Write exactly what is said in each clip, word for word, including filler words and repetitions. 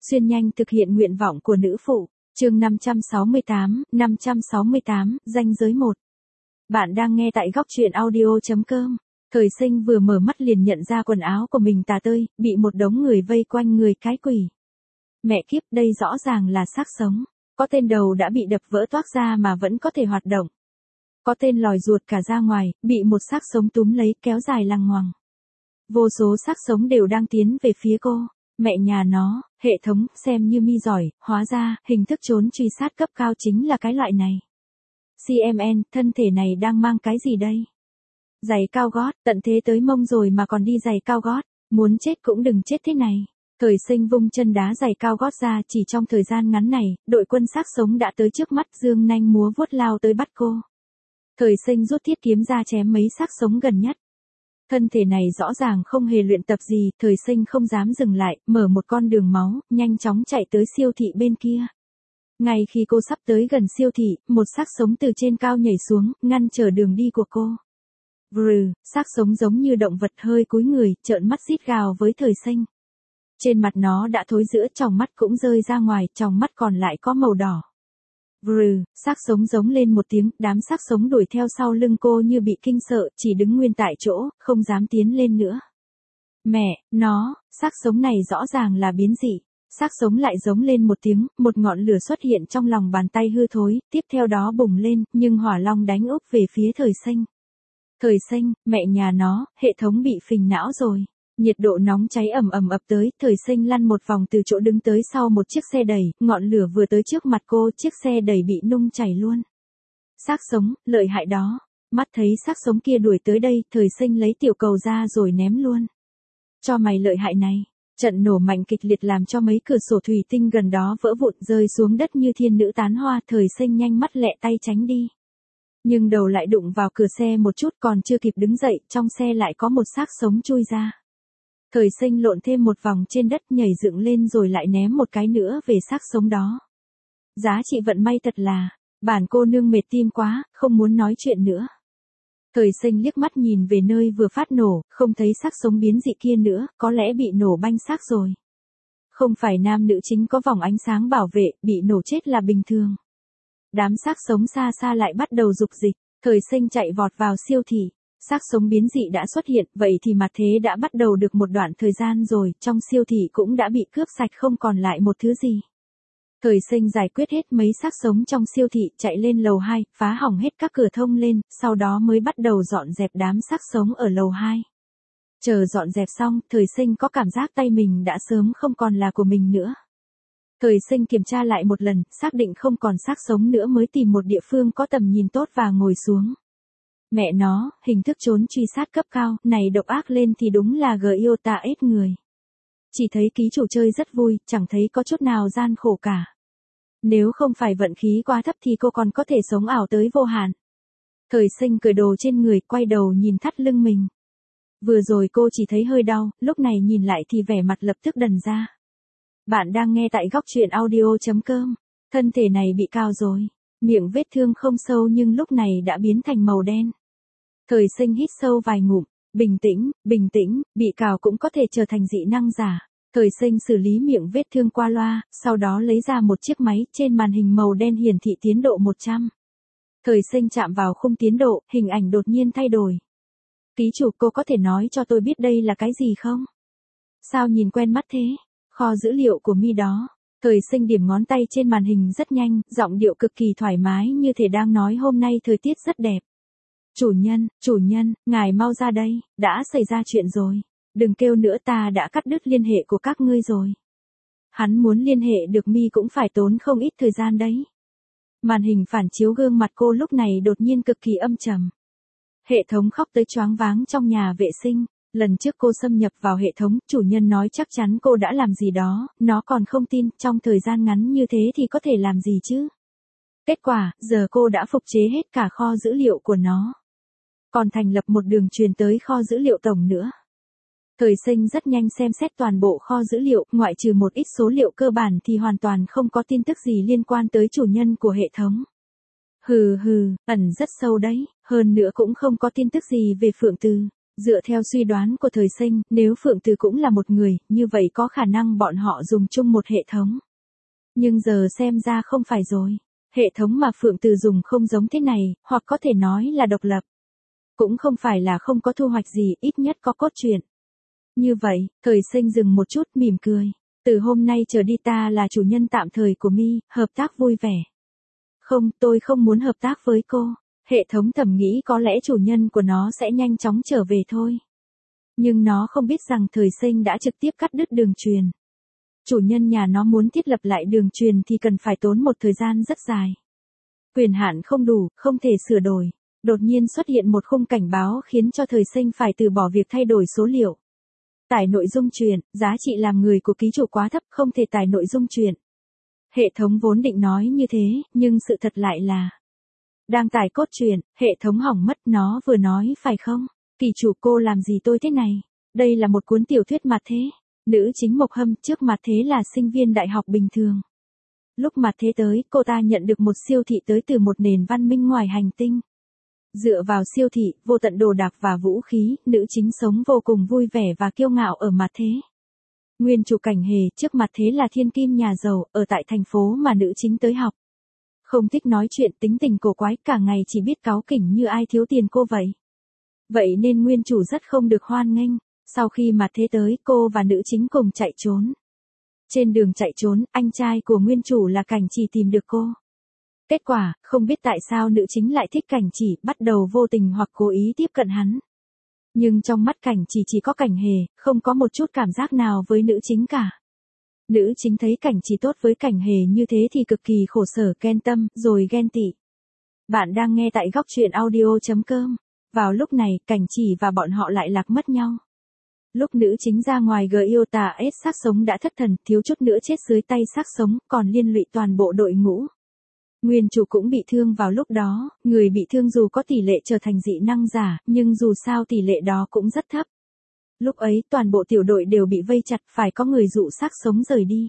Xuyên nhanh thực hiện nguyện vọng của nữ phụ. Chương năm trăm sáu mươi tám, năm trăm sáu mươi tám, ranh giới một. Bạn đang nghe tại góc truyện audio chấm com. Thời Sinh vừa mở mắt liền nhận ra quần áo của mình tả tơi, bị một đống người vây quanh người cái quỷ. Mẹ kiếp, đây rõ ràng là xác sống. Có tên đầu đã bị đập vỡ toác ra mà vẫn có thể hoạt động. Có tên lòi ruột cả ra ngoài, bị một xác sống túm lấy kéo dài lằng ngoằng. Vô số xác sống đều đang tiến về phía cô. Mẹ nhà nó, hệ thống, xem như mi giỏi, hóa ra, hình thức trốn truy sát cấp cao chính là cái loại này. xê em en, thân thể này đang mang cái gì đây? Giày cao gót, tận thế tới mông rồi mà còn đi giày cao gót, muốn chết cũng đừng chết thế này. Thời Sinh vung chân đá giày cao gót ra, chỉ trong thời gian ngắn này, đội quân xác sống đã tới trước mắt, dương nanh múa vuốt lao tới bắt cô. Thời Sinh rút thiết kiếm ra chém mấy xác sống gần nhất. Thân thể này rõ ràng không hề luyện tập gì, Thời Sinh không dám dừng lại, mở một con đường máu, nhanh chóng chạy tới siêu thị bên kia. Ngay khi cô sắp tới gần siêu thị, một xác sống từ trên cao nhảy xuống, ngăn trở đường đi của cô. Vrừ, xác sống giống như động vật hơi cúi người, trợn mắt rít gào với Thời Sinh. Trên mặt nó đã thối rữa, tròng mắt cũng rơi ra ngoài, tròng mắt còn lại có màu đỏ. Vrừ, xác sống giống lên một tiếng, đám xác sống đuổi theo sau lưng cô như bị kinh sợ, chỉ đứng nguyên tại chỗ, không dám tiến lên nữa. Mẹ, nó, xác sống này rõ ràng là biến dị. Xác sống lại giống lên một tiếng, một ngọn lửa xuất hiện trong lòng bàn tay hư thối, tiếp theo đó bùng lên, nhưng hỏa long đánh úp về phía Thời Sinh. Thời Sinh, mẹ nhà nó, hệ thống bị phình não rồi. Nhiệt độ nóng cháy ầm ầm ập tới, Thời Sinh lăn một vòng từ chỗ đứng tới sau một chiếc xe đẩy, ngọn lửa vừa tới trước mặt cô, chiếc xe đẩy bị nung chảy luôn. Xác sống, lợi hại đó. Mắt thấy xác sống kia đuổi tới đây, Thời Sinh lấy tiểu cầu ra rồi ném luôn. Cho mày lợi hại này. Trận nổ mạnh kịch liệt làm cho mấy cửa sổ thủy tinh gần đó vỡ vụn rơi xuống đất như thiên nữ tán hoa, Thời Sinh nhanh mắt lẹ tay tránh đi. Nhưng đầu lại đụng vào cửa xe một chút, còn chưa kịp đứng dậy, trong xe lại có một xác sống chui ra. Thời Sinh lộn thêm một vòng trên đất, nhảy dựng lên rồi lại ném một cái nữa về xác sống đó. Giá trị vận may thật là, bản cô nương mệt tim quá, không muốn nói chuyện nữa. Thời Sinh liếc mắt nhìn về nơi vừa phát nổ, không thấy xác sống biến dị kia nữa, có lẽ bị nổ banh xác rồi. Không phải nam nữ chính có vòng ánh sáng bảo vệ, bị nổ chết là bình thường. Đám xác sống xa xa lại bắt đầu rục dịch, Thời Sinh chạy vọt vào siêu thị. Xác sống biến dị đã xuất hiện, vậy thì mặt thế đã bắt đầu được một đoạn thời gian rồi, trong siêu thị cũng đã bị cướp sạch không còn lại một thứ gì. Thời Sinh giải quyết hết mấy xác sống trong siêu thị, chạy lên lầu hai, phá hỏng hết các cửa thông lên, sau đó mới bắt đầu dọn dẹp đám xác sống ở lầu hai. Chờ dọn dẹp xong, Thời Sinh có cảm giác tay mình đã sớm không còn là của mình nữa. Thời Sinh kiểm tra lại một lần, xác định không còn xác sống nữa mới tìm một địa phương có tầm nhìn tốt và ngồi xuống. Mẹ nó, hình thức trốn truy sát cấp cao, này độc ác lên thì đúng là gờ yêu ta ết người. Chỉ thấy ký chủ chơi rất vui, chẳng thấy có chút nào gian khổ cả. Nếu không phải vận khí quá thấp thì cô còn có thể sống ảo tới vô hạn. Thời Sinh cởi đồ trên người, quay đầu nhìn thắt lưng mình. Vừa rồi cô chỉ thấy hơi đau, lúc này nhìn lại thì vẻ mặt lập tức đần ra. Bạn đang nghe tại góc truyện audio chấm com. Thân thể này bị cào rồi. Miệng vết thương không sâu nhưng lúc này đã biến thành màu đen. Thời Sinh hít sâu vài ngụm, bình tĩnh, bình tĩnh, bị cào cũng có thể trở thành dị năng giả. Thời Sinh xử lý miệng vết thương qua loa, sau đó lấy ra một chiếc máy, trên màn hình màu đen hiển thị tiến độ một trăm. Thời Sinh chạm vào khung tiến độ, hình ảnh đột nhiên thay đổi. Ký chủ, cô có thể nói cho tôi biết đây là cái gì không? Sao nhìn quen mắt thế? Kho dữ liệu của mi đó. Thời Sinh điểm ngón tay trên màn hình rất nhanh, giọng điệu cực kỳ thoải mái như thể đang nói hôm nay thời tiết rất đẹp. Chủ nhân, chủ nhân, ngài mau ra đây, đã xảy ra chuyện rồi. Đừng kêu nữa, ta đã cắt đứt liên hệ của các ngươi rồi. Hắn muốn liên hệ được mi cũng phải tốn không ít thời gian đấy. Màn hình phản chiếu gương mặt cô lúc này đột nhiên cực kỳ âm trầm. Hệ thống khóc tới choáng váng trong nhà vệ sinh. Lần trước cô xâm nhập vào hệ thống, chủ nhân nói chắc chắn cô đã làm gì đó, nó còn không tin, trong thời gian ngắn như thế thì có thể làm gì chứ. Kết quả, giờ cô đã phục chế hết cả kho dữ liệu của nó. Còn thành lập một đường truyền tới kho dữ liệu tổng nữa. Thời Sinh rất nhanh xem xét toàn bộ kho dữ liệu, ngoại trừ một ít số liệu cơ bản thì hoàn toàn không có tin tức gì liên quan tới chủ nhân của hệ thống. Hừ hừ, ẩn rất sâu đấy, hơn nữa cũng không có tin tức gì về Phượng Từ. Dựa theo suy đoán của Thời Sinh, nếu Phượng Từ cũng là một người, như vậy có khả năng bọn họ dùng chung một hệ thống. Nhưng giờ xem ra không phải rồi. Hệ thống mà Phượng Từ dùng không giống thế này, hoặc có thể nói là độc lập. Cũng không phải là không có thu hoạch gì, ít nhất có cốt truyện. Như vậy, Thời Sinh dừng một chút mỉm cười. Từ hôm nay trở đi ta là chủ nhân tạm thời của Mi, hợp tác vui vẻ. Không, tôi không muốn hợp tác với cô. Hệ thống thầm nghĩ có lẽ chủ nhân của nó sẽ nhanh chóng trở về thôi. Nhưng nó không biết rằng Thời Sinh đã trực tiếp cắt đứt đường truyền. Chủ nhân nhà nó muốn thiết lập lại đường truyền thì cần phải tốn một thời gian rất dài. Quyền hạn không đủ, không thể sửa đổi. Đột nhiên xuất hiện một khung cảnh báo khiến cho Thời Sinh phải từ bỏ việc thay đổi số liệu. Tải nội dung truyện, giá trị làm người của ký chủ quá thấp, không thể tải nội dung truyện. Hệ thống vốn định nói như thế, nhưng sự thật lại là đang tải cốt truyện, hệ thống hỏng mất, nó vừa nói phải không? Kỳ chủ cô làm gì tôi thế này? Đây là một cuốn tiểu thuyết mặt thế. Nữ chính Mộc Hâm trước mặt thế là sinh viên đại học bình thường. Lúc mặt thế tới, cô ta nhận được một siêu thị tới từ một nền văn minh ngoài hành tinh. Dựa vào siêu thị, vô tận đồ đạc và vũ khí, nữ chính sống vô cùng vui vẻ và kiêu ngạo ở mặt thế. Nguyên chủ Cảnh Hề trước mặt thế là thiên kim nhà giàu, ở tại thành phố mà nữ chính tới học. Không thích nói chuyện, tính tình cổ quái, cả ngày chỉ biết cáu kỉnh như ai thiếu tiền cô vậy. Vậy nên nguyên chủ rất không được hoan nghênh. Sau khi mặt thế tới, cô và nữ chính cùng chạy trốn. Trên đường chạy trốn, anh trai của nguyên chủ là Cảnh Chỉ tìm được cô. Kết quả, không biết tại sao nữ chính lại thích Cảnh Chỉ, bắt đầu vô tình hoặc cố ý tiếp cận hắn. Nhưng trong mắt Cảnh Chỉ chỉ có Cảnh Hề, không có một chút cảm giác nào với nữ chính cả. Nữ chính thấy Cảnh Chỉ tốt với Cảnh Hề như thế thì cực kỳ khổ sở, ghen tâm, rồi ghen tị. Bạn đang nghe tại góc truyện audio chấm com. Vào lúc này, Cảnh Chỉ và bọn họ lại lạc mất nhau. Lúc nữ chính ra ngoài gờ yêu tà ết xác sống đã thất thần, thiếu chút nữa chết dưới tay xác sống, còn liên lụy toàn bộ đội ngũ. Nguyên chủ cũng bị thương vào lúc đó, người bị thương dù có tỷ lệ trở thành dị năng giả, nhưng dù sao tỷ lệ đó cũng rất thấp. Lúc ấy toàn bộ tiểu đội đều bị vây chặt, phải có người dụ xác sống rời đi.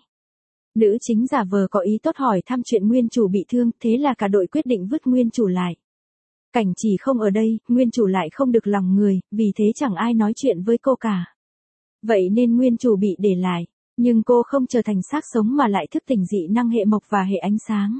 Nữ chính giả vờ có ý tốt hỏi thăm chuyện nguyên chủ bị thương, thế là cả đội quyết định vứt nguyên chủ lại. Cảnh Chỉ không ở đây, nguyên chủ lại không được lòng người, vì thế chẳng ai nói chuyện với cô cả. Vậy nên nguyên chủ bị để lại, nhưng cô không trở thành xác sống mà lại thức tỉnh dị năng hệ mộc và hệ ánh sáng.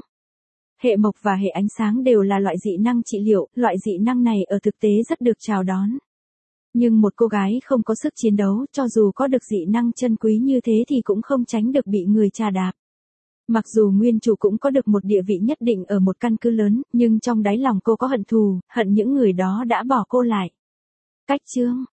Hệ mộc và hệ ánh sáng đều là loại dị năng trị liệu, loại dị năng này ở thực tế rất được chào đón. Nhưng một cô gái không có sức chiến đấu, cho dù có được dị năng chân quý như thế thì cũng không tránh được bị người chà đạp. Mặc dù nguyên chủ cũng có được một địa vị nhất định ở một căn cứ lớn, nhưng trong đáy lòng cô có hận thù, hận những người đó đã bỏ cô lại. Cách chương